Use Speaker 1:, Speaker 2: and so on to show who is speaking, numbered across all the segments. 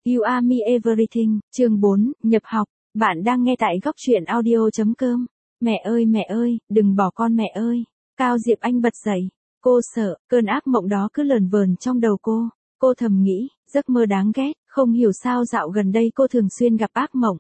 Speaker 1: You Are Me Everything, chương 4, nhập học. Bạn đang nghe tại góc truyện audio.com. Mẹ ơi, đừng bỏ con mẹ ơi. Cao Diệp Anh bật dậy. Cô sợ, cơn ác mộng đó cứ lờn vờn trong đầu cô. Cô thầm nghĩ, giấc mơ đáng ghét, không hiểu sao dạo gần đây cô thường xuyên gặp ác mộng.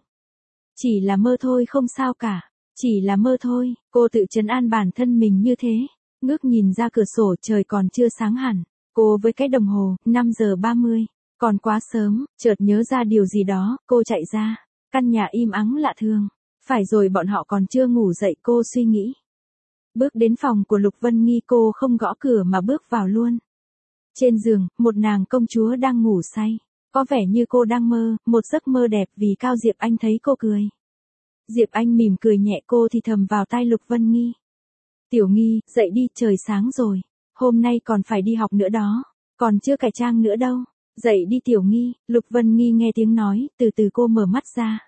Speaker 1: Chỉ là mơ thôi không sao cả. Chỉ là mơ thôi, cô tự trấn an bản thân mình như thế. Ngước nhìn ra cửa sổ trời còn chưa sáng hẳn. Cô với cái đồng hồ, 5 giờ 30. Còn quá sớm, chợt nhớ ra điều gì đó, cô chạy ra. Căn nhà im ắng lạ thường. Phải rồi bọn họ còn chưa ngủ dậy, cô suy nghĩ. Bước đến phòng của Lục Vân Nghi, cô không gõ cửa mà bước vào luôn. Trên giường, một nàng công chúa đang ngủ say. Có vẻ như cô đang mơ, một giấc mơ đẹp vì Cao Diệp Anh thấy cô cười. Diệp Anh mỉm cười nhẹ, cô thì thầm vào tai Lục Vân Nghi. Tiểu Nghi, dậy đi, trời sáng rồi. Hôm nay còn phải đi học nữa đó. Còn chưa cải trang nữa đâu. Dậy đi Tiểu Nghi. Lục Vân Nghi nghe tiếng nói, từ từ cô mở mắt ra.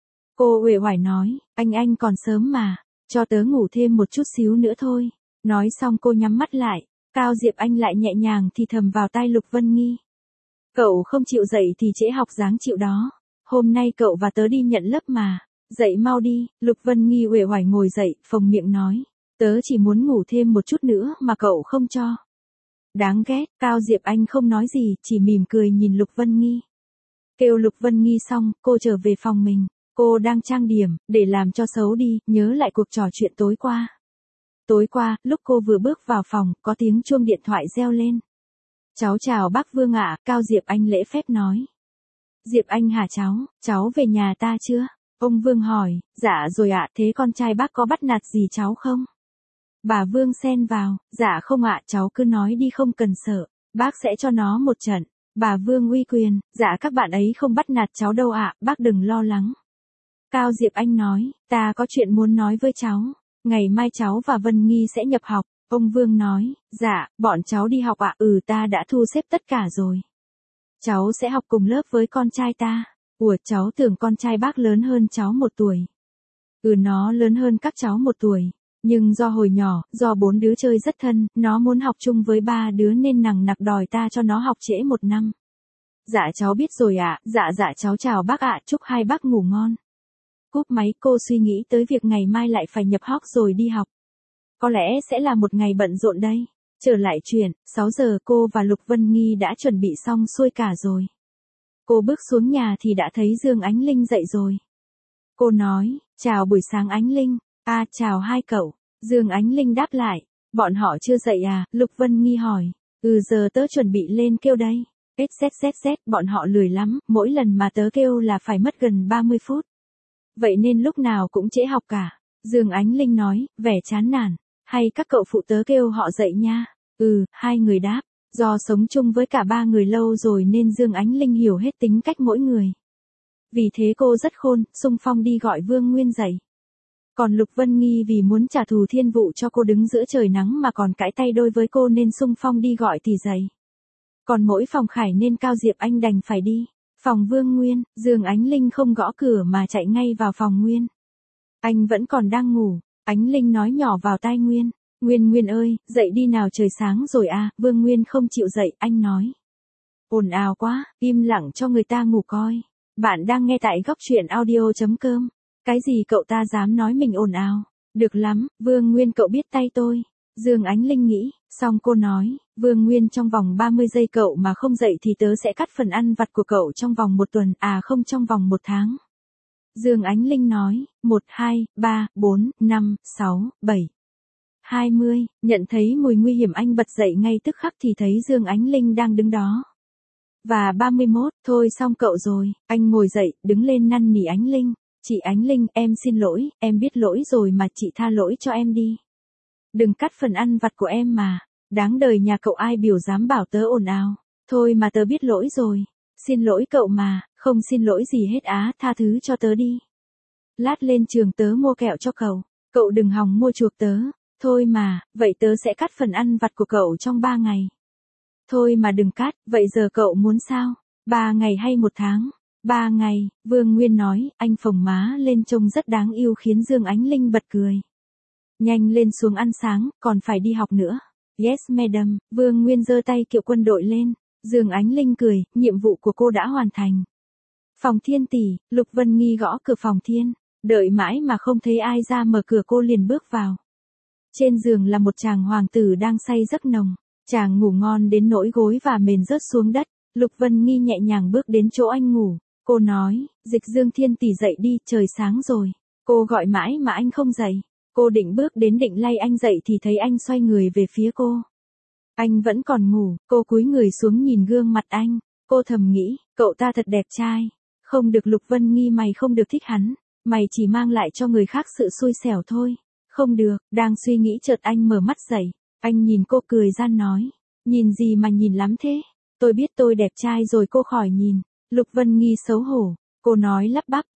Speaker 1: Cô uể oải nói, anh còn sớm mà, cho tớ ngủ thêm một chút xíu nữa thôi. Nói xong cô nhắm mắt lại, Cao Diệp Anh lại nhẹ nhàng thì thầm vào tai Lục Vân Nghi. Cậu không chịu dậy thì trễ học dáng chịu đó. Hôm nay cậu và tớ đi nhận lớp mà. Dậy mau đi. Lục Vân Nghi uể oải ngồi dậy, phồng miệng nói. Tớ chỉ muốn ngủ thêm một chút nữa mà cậu không cho. Đáng ghét, Cao Diệp Anh không nói gì, chỉ mỉm cười nhìn Lục Vân Nghi. Kêu Lục Vân Nghi xong, cô trở về phòng mình. Cô đang trang điểm, để làm cho xấu đi, nhớ lại cuộc trò chuyện tối qua. Tối qua, lúc cô vừa bước vào phòng, có tiếng chuông điện thoại reo lên. Cháu chào bác Vương ạ, Cao Diệp Anh lễ phép nói. Diệp Anh hả cháu về nhà ta chưa? Ông Vương hỏi, dạ rồi ạ, thế con trai bác có bắt nạt gì cháu không? Bà Vương xen vào, dạ không ạ, cháu cứ nói đi không cần sợ, bác sẽ cho nó một trận. Bà Vương uy quyền, dạ các bạn ấy không bắt nạt cháu đâu ạ, bác đừng lo lắng. Cao Diệp Anh nói, ta có chuyện muốn nói với cháu, ngày mai cháu và Vân Nghi sẽ nhập học. Ông Vương nói, dạ, bọn cháu đi học ạ, ta đã thu xếp tất cả rồi. Cháu sẽ học cùng lớp với con trai ta. Ủa, cháu tưởng con trai bác lớn hơn cháu 1 tuổi. Nó lớn hơn các cháu 1 tuổi. Nhưng do hồi nhỏ, do 4 đứa chơi rất thân, nó muốn học chung với 3 đứa nên nằng nặc đòi ta cho nó học trễ 1 năm. Dạ cháu biết rồi ạ, dạ cháu chào bác ạ, chúc hai bác ngủ ngon. Cúp máy, cô suy nghĩ tới việc ngày mai lại phải nhập học rồi đi học. Có lẽ sẽ là một ngày bận rộn đây. Trở lại chuyện, 6 giờ cô và Lục Vân Nghi đã chuẩn bị xong xuôi cả rồi. Cô bước xuống nhà thì đã thấy Dương Ánh Linh dậy rồi. Cô nói, chào buổi sáng Ánh Linh. Chào hai cậu. Dương Ánh Linh đáp lại, bọn họ chưa dậy à? Lục Vân Nghi hỏi, giờ tớ chuẩn bị lên kêu đây. Bọn họ lười lắm, mỗi lần mà tớ kêu là phải mất gần 30 phút. Vậy nên lúc nào cũng trễ học cả. Dương Ánh Linh nói, vẻ chán nản, hay các cậu phụ tớ kêu họ dậy nha. Hai người đáp, do sống chung với cả 3 người lâu rồi nên Dương Ánh Linh hiểu hết tính cách mỗi người. Vì thế cô rất khôn, xung phong đi gọi Vương Nguyên dậy. Còn Lục Vân Nghi vì muốn trả thù thiên vụ cho cô đứng giữa trời nắng mà còn cãi tay đôi với cô nên xung phong đi gọi thì dậy. Còn mỗi phòng Khải nên Cao Diệp Anh đành phải đi. Phòng Vương Nguyên, Dương Ánh Linh không gõ cửa mà chạy ngay vào phòng Nguyên. Anh vẫn còn đang ngủ, Ánh Linh nói nhỏ vào tai Nguyên. Nguyên ơi, dậy đi nào trời sáng rồi à, Vương Nguyên không chịu dậy, anh nói. Ồn ào quá, im lặng cho người ta ngủ coi. Bạn đang nghe tại góc truyện audio.com. Cái gì cậu ta dám nói mình ồn ào? Được lắm, Vương Nguyên cậu biết tay tôi. Dương Ánh Linh nghĩ, xong cô nói, Vương Nguyên trong vòng 30 giây cậu mà không dậy thì tớ sẽ cắt phần ăn vặt của cậu trong vòng 1 tuần, không trong vòng 1 tháng. Dương Ánh Linh nói, 1, 2, 3, 4, 5, 6, 7. 20, nhận thấy mùi nguy hiểm anh bật dậy ngay tức khắc thì thấy Dương Ánh Linh đang đứng đó. Và 31, thôi xong cậu rồi, anh ngồi dậy, đứng lên năn nỉ Ánh Linh. Chị Ánh Linh, em xin lỗi, em biết lỗi rồi mà chị tha lỗi cho em đi. Đừng cắt phần ăn vặt của em mà, đáng đời nhà cậu ai biểu dám bảo tớ ồn ào. Thôi mà tớ biết lỗi rồi, xin lỗi cậu mà, không xin lỗi gì hết tha thứ cho tớ đi. Lát lên trường tớ mua kẹo cho cậu đừng hòng mua chuộc tớ. Thôi mà, vậy tớ sẽ cắt phần ăn vặt của cậu trong 3 ngày. Thôi mà đừng cắt, vậy giờ cậu muốn sao? 3 ngày hay 1 tháng? 3 ngày, Vương Nguyên nói, anh phồng má lên trông rất đáng yêu khiến Dương Ánh Linh bật cười. Nhanh lên xuống ăn sáng, còn phải đi học nữa. Yes madam, Vương Nguyên giơ tay kiểu quân đội lên. Dương Ánh Linh cười, nhiệm vụ của cô đã hoàn thành. Phòng Thiên tỷ, Lục Vân Nghi gõ cửa phòng Thiên, đợi mãi mà không thấy ai ra mở cửa cô liền bước vào. Trên giường là một chàng hoàng tử đang say giấc nồng, chàng ngủ ngon đến nỗi gối và mền rớt xuống đất. Lục Vân Nghi nhẹ nhàng bước đến chỗ anh ngủ, cô nói, Dịch Dương Thiên tỷ dậy đi, trời sáng rồi. Cô gọi mãi mà anh không dậy, cô định bước đến định lay anh dậy thì thấy anh xoay người về phía cô. Anh vẫn còn ngủ, cô cúi người xuống nhìn gương mặt anh, cô thầm nghĩ, cậu ta thật đẹp trai, không được Lục Vân Nghi mày không được thích hắn, mày chỉ mang lại cho người khác sự xui xẻo thôi. Không được, đang suy nghĩ chợt anh mở mắt dậy, anh nhìn cô cười gian nói, nhìn gì mà nhìn lắm thế, tôi biết tôi đẹp trai rồi cô khỏi nhìn. Lục Vân Nghi xấu hổ, cô nói lắp bắp,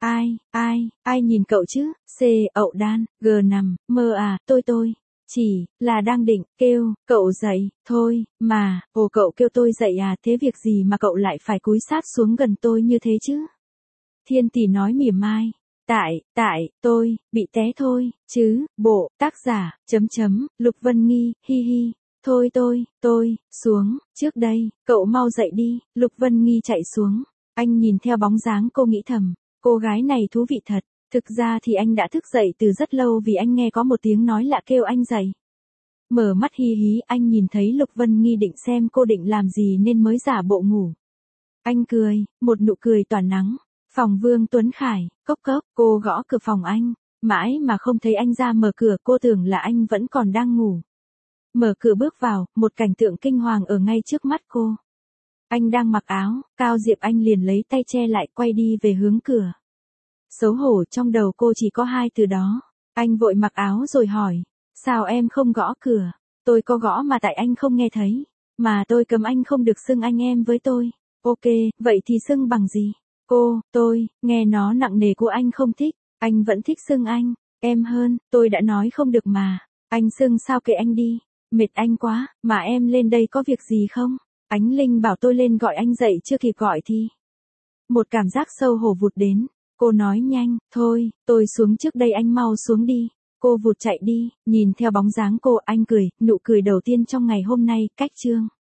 Speaker 1: ai nhìn cậu chứ, C, ậu đan, G nằm, mơ à, tôi, chỉ, là đang định, kêu, cậu dậy, thôi, mà, cậu kêu tôi dậy à, thế việc gì mà cậu lại phải cúi sát xuống gần tôi như thế chứ? Thiên tỷ nói mỉa mai. Tại, tôi, bị té thôi, chứ, bộ, tác giả, Lục Vân Nghi, hi hi, thôi tôi, xuống, trước đây, cậu mau dậy đi, Lục Vân Nghi chạy xuống, anh nhìn theo bóng dáng cô nghĩ thầm, cô gái này thú vị thật, thực ra thì anh đã thức dậy từ rất lâu vì anh nghe có một tiếng nói lạ kêu anh dậy. Mở mắt hi hí anh nhìn thấy Lục Vân Nghi định xem cô định làm gì nên mới giả bộ ngủ. Anh cười, một nụ cười tỏa nắng. Phòng Vương Tuấn Khải, cốc, cô gõ cửa phòng anh, mãi mà không thấy anh ra mở cửa, cô tưởng là anh vẫn còn đang ngủ. Mở cửa bước vào, một cảnh tượng kinh hoàng ở ngay trước mắt cô. Anh đang mặc áo, Cao Diệp Anh liền lấy tay che lại quay đi về hướng cửa. Xấu hổ trong đầu cô chỉ có hai từ đó. Anh vội mặc áo rồi hỏi, sao em không gõ cửa? Tôi có gõ mà tại anh không nghe thấy. Mà tôi cấm anh không được xưng anh em với tôi. Ok, vậy thì xưng bằng gì? Tôi, nghe nó nặng nề của anh không thích, anh vẫn thích xưng anh, em hơn, tôi đã nói không được mà, anh xưng sao kệ anh đi, mệt anh quá, mà em lên đây có việc gì không? Ánh Linh bảo tôi lên gọi anh dậy chưa kịp gọi thì. Một cảm giác xấu hổ vụt đến, cô nói nhanh, thôi, tôi xuống trước đây anh mau xuống đi, cô vụt chạy đi, nhìn theo bóng dáng cô anh cười, nụ cười đầu tiên trong ngày hôm nay, cách chương.